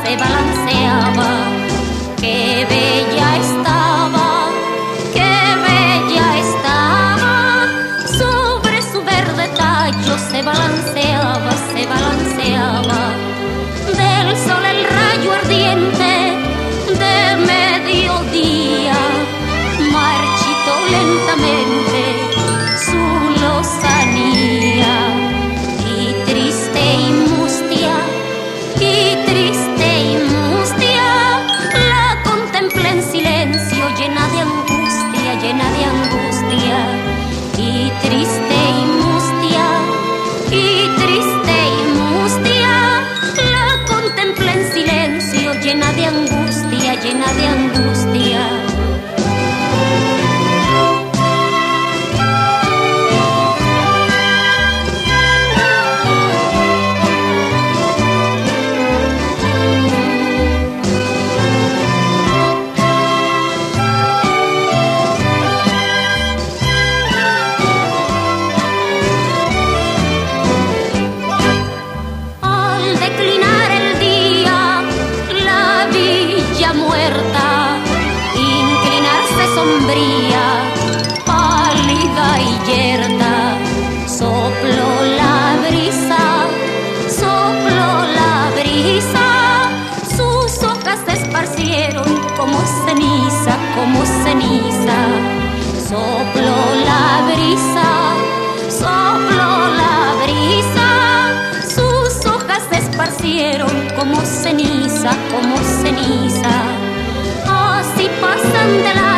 se balanceaba. Qué bella estaba, qué bella estaba. Sobre su verde tallo se balanceaba, se balanceaba. Del sol el rayo ardiente de mediodía marchitó lentamente su lozanía. Y triste y mustia, y triste y mustia, la contemplé en silencio, llena de angustia, llena de angustia. Y triste y mustia, y triste y mustia, la contemplé en silencio, llena de angustia, llena de angustia. Sombría, pálida y yerta, sopló la brisa, sopló la brisa. Sus hojas se esparcieron como ceniza, como ceniza. Sopló la brisa, sopló la brisa. Sus hojas se esparcieron como ceniza, como ceniza. Así pasan de la